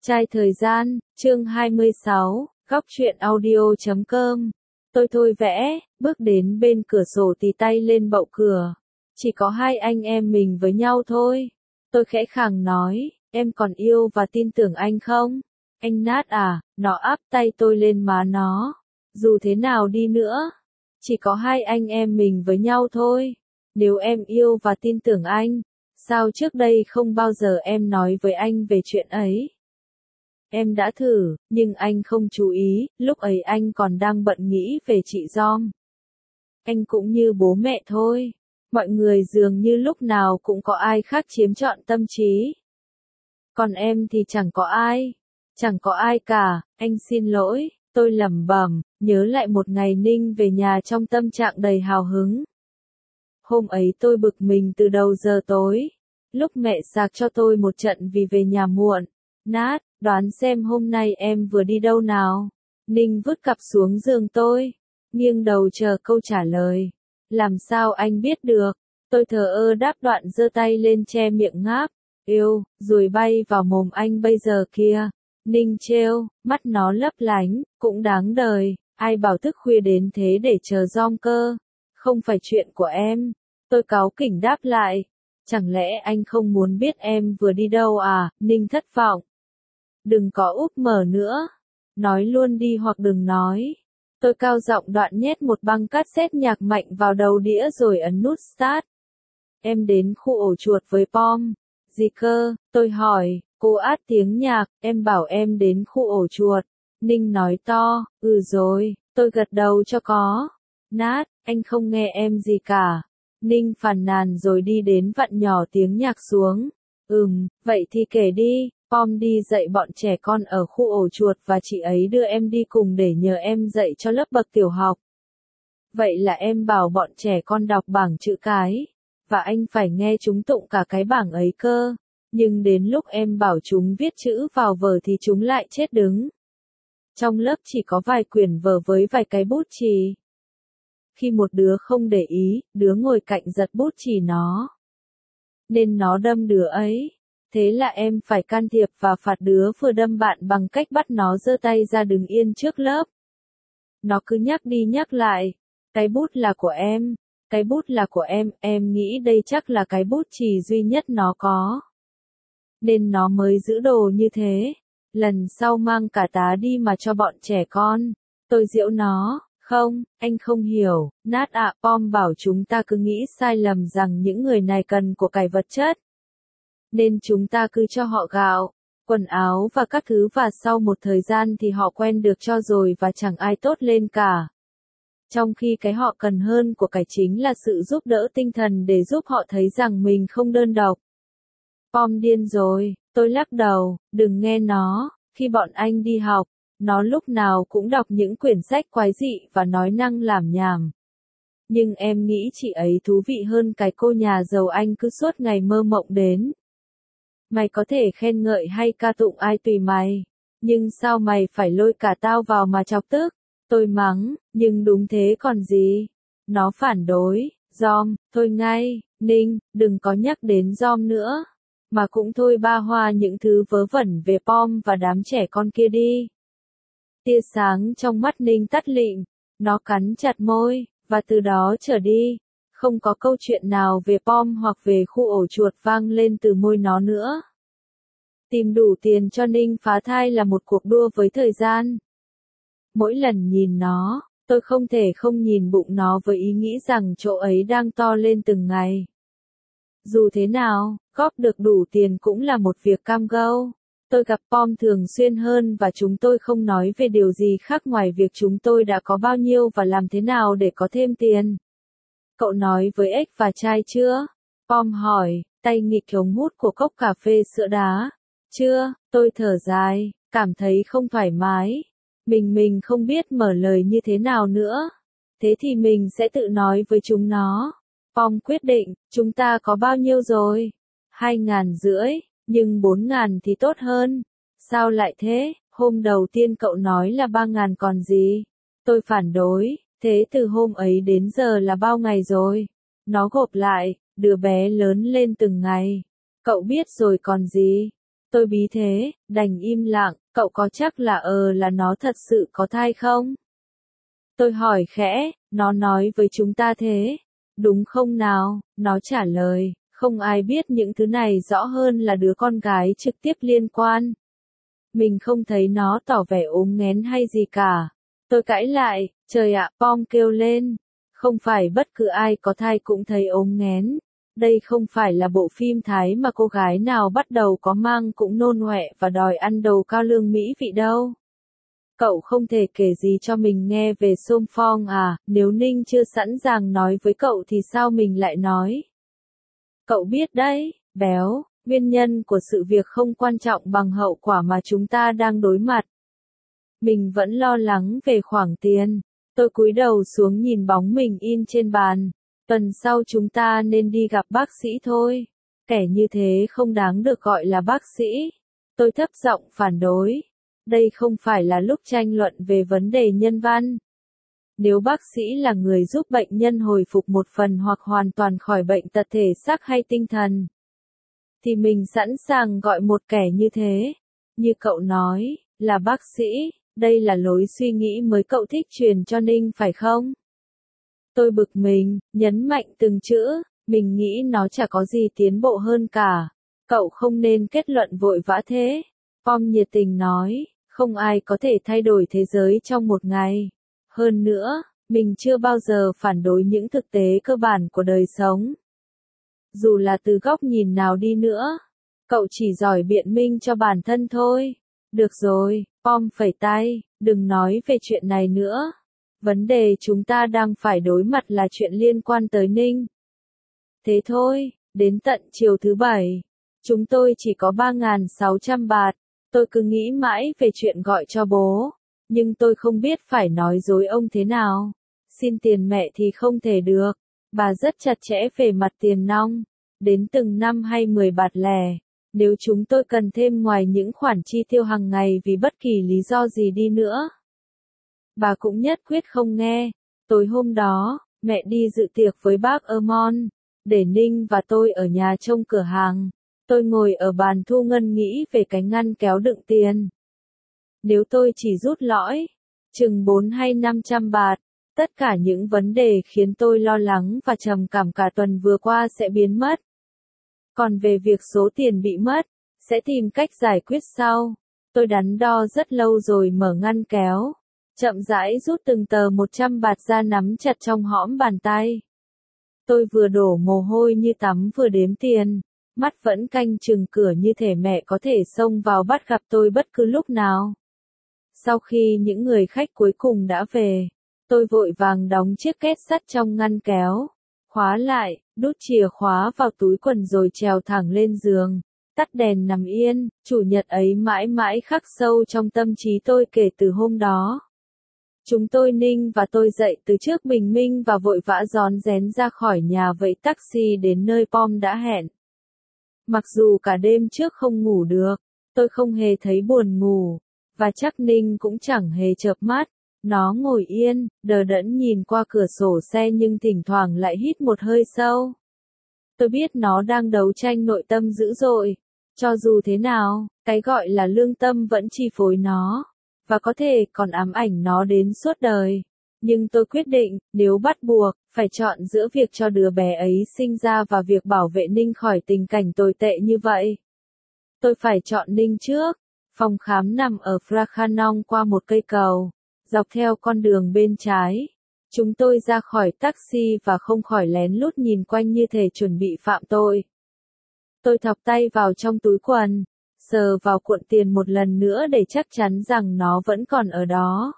Trai thời gian, chương 26, góc truyện audio.com. Tôi thôi vẽ, bước đến bên cửa sổ tì tay lên bậu cửa. Chỉ có hai anh em mình với nhau thôi. Tôi khẽ khàng nói, em còn yêu và tin tưởng anh không? Anh Nát à, nó áp tay tôi lên má nó. Dù thế nào đi nữa, chỉ có hai anh em mình với nhau thôi. Nếu em yêu và tin tưởng anh, sao trước đây không bao giờ em nói với anh về chuyện ấy? Em đã thử, nhưng anh không chú ý, lúc ấy anh còn đang bận nghĩ về chị Giom. Anh cũng như bố mẹ thôi. Mọi người dường như lúc nào cũng có ai khác chiếm trọn tâm trí. Còn em thì chẳng có ai. Chẳng có ai cả, anh xin lỗi, tôi lẩm bẩm, nhớ lại một ngày Ninh về nhà trong tâm trạng đầy hào hứng. Hôm ấy tôi bực mình từ đầu giờ tối. Lúc mẹ sạc cho tôi một trận vì về nhà muộn. Nát, đoán xem hôm nay em vừa đi đâu nào? Ninh vứt cặp xuống giường tôi, nghiêng đầu chờ câu trả lời. Làm sao anh biết được? Tôi thờ ơ đáp đoạn giơ tay lên che miệng ngáp. Yêu, ruồi bay vào mồm anh bây giờ kìa. Ninh trêu, mắt nó lấp lánh, cũng đáng đời, ai bảo thức khuya đến thế để chờ Giom cơ. Không phải chuyện của em. Tôi cáu kỉnh đáp lại. Chẳng lẽ anh không muốn biết em vừa đi đâu à? Ninh thất vọng. Đừng có úp mở nữa. Nói luôn đi hoặc đừng nói. Tôi cao giọng đoạn nhét một băng cassette nhạc mạnh vào đầu đĩa rồi ấn nút start. Em đến khu ổ chuột với Pom. Gì cơ? Tôi hỏi. Cô át tiếng nhạc, em bảo em đến khu ổ chuột. Ninh nói to, rồi, tôi gật đầu cho có. Nát, anh không nghe em gì cả. Ninh phàn nàn rồi đi đến vặn nhỏ tiếng nhạc xuống. Vậy thì kể đi. Pom đi dạy bọn trẻ con ở khu ổ chuột và chị ấy đưa em đi cùng để nhờ em dạy cho lớp bậc tiểu học. Vậy là em bảo bọn trẻ con đọc bảng chữ cái, và anh phải nghe chúng tụng cả cái bảng ấy cơ. Nhưng đến lúc em bảo chúng viết chữ vào vở thì chúng lại chết đứng. Trong lớp chỉ có vài quyển vở với vài cái bút chì. Khi một đứa không để ý, đứa ngồi cạnh giật bút chì nó. Nên nó đâm đứa ấy. Thế là em phải can thiệp và phạt đứa vừa đâm bạn bằng cách bắt nó giơ tay ra đứng yên trước lớp. Nó cứ nhắc đi nhắc lại. Cái bút là của em. Cái bút là của em nghĩ đây chắc là cái bút chì duy nhất nó có. Nên nó mới giữ đồ như thế. Lần sau mang cả tá đi mà cho bọn trẻ con. Tôi giễu nó. Không, anh không hiểu. Nát ạ, Pom bảo chúng ta cứ nghĩ sai lầm rằng những người này cần của cải vật chất. Nên chúng ta cứ cho họ gạo, quần áo và các thứ và sau một thời gian thì họ quen được cho rồi và chẳng ai tốt lên cả. Trong khi cái họ cần hơn của cải chính là sự giúp đỡ tinh thần để giúp họ thấy rằng mình không đơn độc. Pom điên rồi, tôi lắc đầu, đừng nghe nó, khi bọn anh đi học, nó lúc nào cũng đọc những quyển sách quái dị và nói năng lảm nhảm. Nhưng em nghĩ chị ấy thú vị hơn cái cô nhà giàu anh cứ suốt ngày mơ mộng đến. Mày có thể khen ngợi hay ca tụng ai tùy mày. Nhưng sao mày phải lôi cả tao vào mà chọc tức? Tôi mắng, nhưng đúng thế còn gì? Nó phản đối, Giom, thôi ngay, Ninh, đừng có nhắc đến Giom nữa. Mà cũng thôi ba hoa những thứ vớ vẩn về Pom và đám trẻ con kia đi. Tia sáng trong mắt Ninh tắt lịm, nó cắn chặt môi, và từ đó trở đi. Không có câu chuyện nào về Pom hoặc về khu ổ chuột vang lên từ môi nó nữa. Tìm đủ tiền cho Ninh phá thai là một cuộc đua với thời gian. Mỗi lần nhìn nó, tôi không thể không nhìn bụng nó với ý nghĩ rằng chỗ ấy đang to lên từng ngày. Dù thế nào, góp được đủ tiền cũng là một việc cam go. Tôi gặp Pom thường xuyên hơn và chúng tôi không nói về điều gì khác ngoài việc chúng tôi đã có bao nhiêu và làm thế nào để có thêm tiền. Cậu nói với ếch và trai chưa? Pom hỏi, tay nghịch ống hút của cốc cà phê sữa đá. Chưa, tôi thở dài, cảm thấy không thoải mái. Mình không biết mở lời như thế nào nữa. Thế thì mình sẽ tự nói với chúng nó. Pom quyết định, chúng ta có bao nhiêu rồi? 2.500, nhưng 4.000 thì tốt hơn. Sao lại thế? Hôm đầu tiên cậu nói là 3.000 còn gì? Tôi phản đối. Thế từ hôm ấy đến giờ là bao ngày rồi? Nó gộp lại, đứa bé lớn lên từng ngày. Cậu biết rồi còn gì? Tôi bí thế, đành im lặng, cậu có chắc là nó thật sự có thai không? Tôi hỏi khẽ, nó nói với chúng ta thế, đúng không nào? Nó trả lời, không ai biết những thứ này rõ hơn là đứa con gái trực tiếp liên quan. Mình không thấy nó tỏ vẻ ốm nghén hay gì cả. Tôi cãi lại, trời ạ, Pom kêu lên. Không phải bất cứ ai có thai cũng thấy ốm nghén. Đây không phải là bộ phim Thái mà cô gái nào bắt đầu có mang cũng nôn ọe và đòi ăn đầu cao lương mỹ vị đâu. Cậu không thể kể gì cho mình nghe về Sôm Phong à, nếu Ninh chưa sẵn sàng nói với cậu thì sao mình lại nói? Cậu biết đấy, béo, nguyên nhân của sự việc không quan trọng bằng hậu quả mà chúng ta đang đối mặt. Mình vẫn lo lắng về khoản tiền. Tôi cúi đầu xuống nhìn bóng mình in trên bàn. Tuần sau chúng ta nên đi gặp bác sĩ thôi. Kẻ như thế không đáng được gọi là bác sĩ. Tôi thấp giọng phản đối. Đây không phải là lúc tranh luận về vấn đề nhân văn. Nếu bác sĩ là người giúp bệnh nhân hồi phục một phần hoặc hoàn toàn khỏi bệnh tật thể xác hay tinh thần, thì mình sẵn sàng gọi một kẻ như thế. Như cậu nói, là bác sĩ, đây là lối suy nghĩ mới cậu thích truyền cho Ninh phải không? Tôi bực mình, nhấn mạnh từng chữ, mình nghĩ nó chả có gì tiến bộ hơn cả. Cậu không nên kết luận vội vã thế. Pom nhiệt tình nói, không ai có thể thay đổi thế giới trong một ngày. Hơn nữa, mình chưa bao giờ phản đối những thực tế cơ bản của đời sống. Dù là từ góc nhìn nào đi nữa, cậu chỉ giỏi biện minh cho bản thân thôi. Được rồi, Pom phẩy tay, đừng nói về chuyện này nữa. Vấn đề chúng ta đang phải đối mặt là chuyện liên quan tới Ninh. Thế thôi, đến tận chiều thứ Bảy, chúng tôi chỉ có 3.600 baht. Tôi cứ nghĩ mãi về chuyện gọi cho bố, nhưng tôi không biết phải nói dối ông thế nào. Xin tiền mẹ thì không thể được, bà rất chặt chẽ về mặt tiền nong, đến từng năm hay 10 bạt lẻ. Nếu chúng tôi cần thêm ngoài những khoản chi tiêu hàng ngày vì bất kỳ lý do gì đi nữa, bà cũng nhất quyết không nghe. Tối hôm đó, mẹ đi dự tiệc với bác Ermon, để Ninh và tôi ở nhà trông cửa hàng. Tôi ngồi ở bàn thu ngân nghĩ về cái ngăn kéo đựng tiền. Nếu tôi chỉ rút lõi, chừng 4 hay 500 baht, tất cả những vấn đề khiến tôi lo lắng và trầm cảm cả tuần vừa qua sẽ biến mất. Còn về việc số tiền bị mất, sẽ tìm cách giải quyết sau. Tôi đắn đo rất lâu rồi mở ngăn kéo, chậm rãi rút từng tờ 100 baht ra nắm chặt trong hõm bàn tay. Tôi vừa đổ mồ hôi như tắm vừa đếm tiền, mắt vẫn canh chừng cửa như thể mẹ có thể xông vào bắt gặp tôi bất cứ lúc nào. Sau khi những người khách cuối cùng đã về, tôi vội vàng đóng chiếc két sắt trong ngăn kéo, khóa lại, đút chìa khóa vào túi quần rồi trèo thẳng lên giường, tắt đèn nằm yên. Chủ nhật ấy mãi mãi khắc sâu trong tâm trí tôi kể từ hôm đó. Chúng tôi Ninh và tôi dậy từ trước bình minh và vội vã rón rén ra khỏi nhà vẫy taxi đến nơi Pom đã hẹn. Mặc dù cả đêm trước không ngủ được, tôi không hề thấy buồn ngủ, và chắc Ninh cũng chẳng hề chợp mắt. Nó ngồi yên, đờ đẫn nhìn qua cửa sổ xe nhưng thỉnh thoảng lại hít một hơi sâu. Tôi biết nó đang đấu tranh nội tâm dữ dội. Cho dù thế nào, cái gọi là lương tâm vẫn chi phối nó, và có thể còn ám ảnh nó đến suốt đời. Nhưng tôi quyết định, nếu bắt buộc, phải chọn giữa việc cho đứa bé ấy sinh ra và việc bảo vệ Ninh khỏi tình cảnh tồi tệ như vậy. Tôi phải chọn Ninh trước. Phòng khám nằm ở Phra qua một cây cầu, dọc theo con đường bên trái. Chúng tôi ra khỏi taxi và không khỏi lén lút nhìn quanh như thể chuẩn bị phạm tội. Tôi thọc tay vào trong túi quần, sờ vào cuộn tiền một lần nữa để chắc chắn rằng nó vẫn còn ở đó.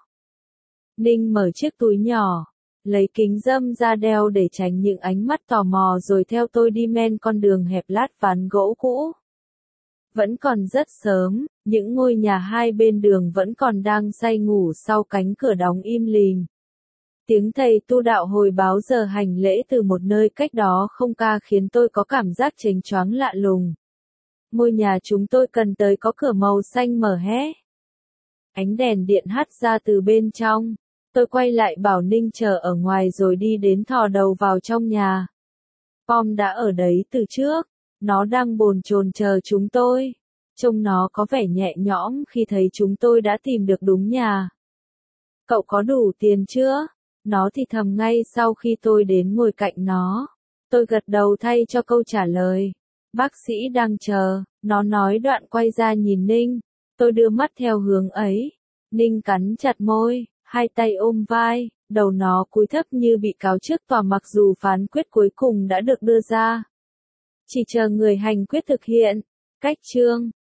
Ninh mở chiếc túi nhỏ, lấy kính râm ra đeo để tránh những ánh mắt tò mò rồi theo tôi đi men con đường hẹp lát ván gỗ cũ. Vẫn còn rất sớm, những ngôi nhà hai bên đường vẫn còn đang say ngủ sau cánh cửa đóng im lìm. Tiếng thầy tu đạo hồi báo giờ hành lễ từ một nơi cách đó không xa khiến tôi có cảm giác chênh choáng lạ lùng. Ngôi nhà chúng tôi cần tới có cửa màu xanh mở hé. Ánh đèn điện hắt ra từ bên trong. Tôi quay lại bảo Ninh chờ ở ngoài rồi đi đến thò đầu vào trong nhà. Pom đã ở đấy từ trước. Nó đang bồn chồn chờ chúng tôi. Trông nó có vẻ nhẹ nhõm khi thấy chúng tôi đã tìm được đúng nhà. Cậu có đủ tiền chưa? Nó thì thầm ngay sau khi tôi đến ngồi cạnh nó. Tôi gật đầu thay cho câu trả lời. Bác sĩ đang chờ, nó nói đoạn quay ra nhìn Ninh. Tôi đưa mắt theo hướng ấy. Ninh cắn chặt môi, hai tay ôm vai, đầu nó cúi thấp như bị cáo trước tòa mặc dù phán quyết cuối cùng đã được đưa ra. Chỉ chờ người hành quyết thực hiện. Cách chương